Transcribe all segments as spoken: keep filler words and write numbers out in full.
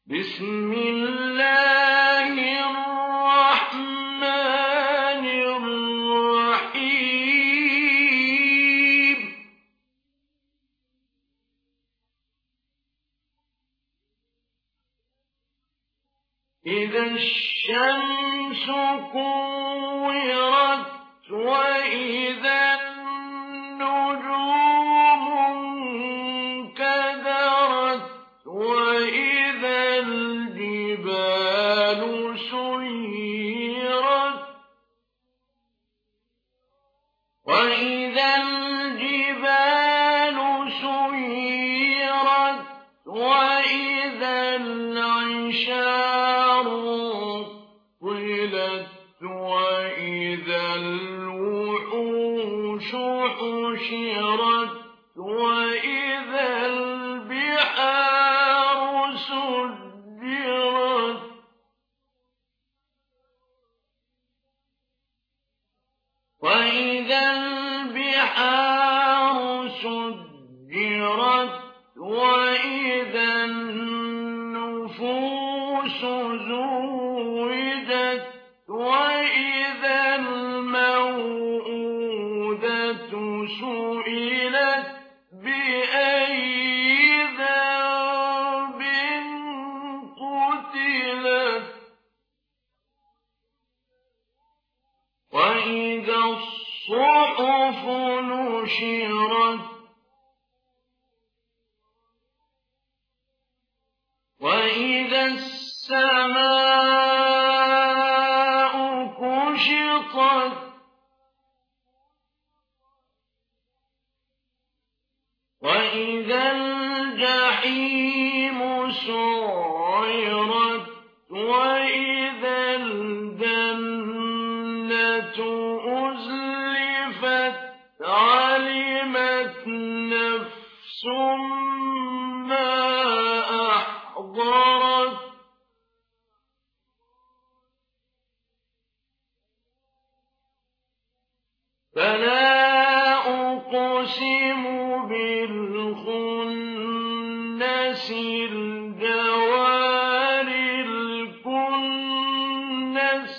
بسم الله الرحمن الرحيم إذا الشمس كورت وإذا النجوم انكدرت وإذا الجبال سيرت وإذا الجبال سيرت وإذا العشار طلت وإذا الوحوش حشرت وإذا البحار سجرت وإذا البحار سجرت وإذا النفوس زوجت وإذا الموءودة سئلت بأي ذنب قتلت وإذا الصحف نشرت وإذا السماء كشطت وإذا الجحيم سعرت وإذا الجنة أزلفت علمت نفس ما أحضرت فلا أقسم بالخنس الجوار الكنس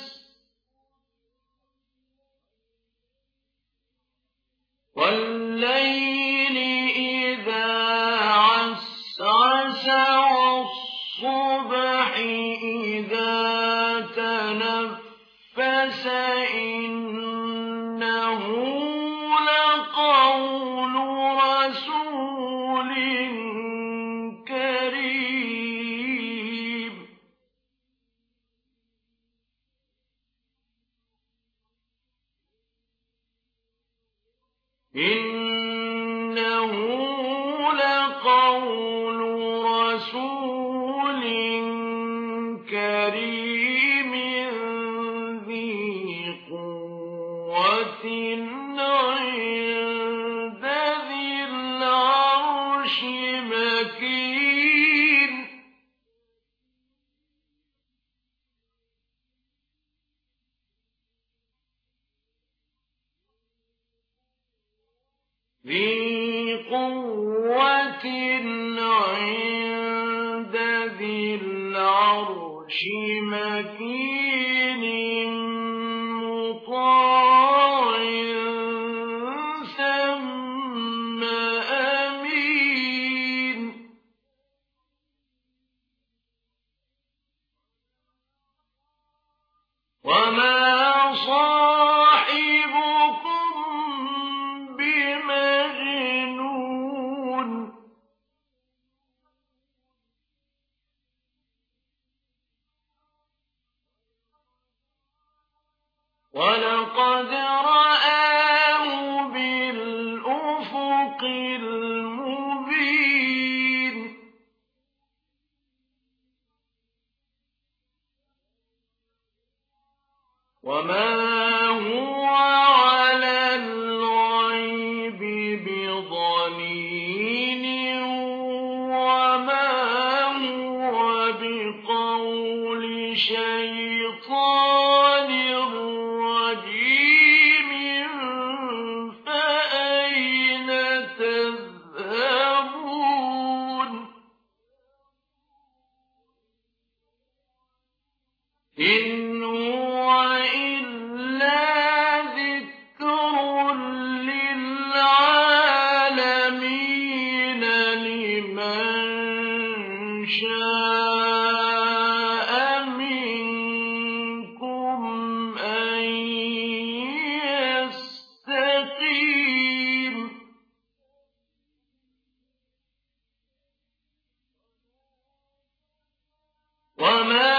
والليل إذا عسعس والصبح إذا تنفس إنه لقول رسول كريم إنه لقول رسول كريم ذي قوة عند ذي العرش مكين ذي قوة عند ذي العرش مكين مطاع ثم أمين وما صاحبكم بمجنون ولقد رآه بالأفق المبين وما هو على الغيب بضنين وما هو بقول شيطان رجيم فأين تذهبون إن هو إلا ذكر للعالمين لمن شاء منكم أن يستقيم وما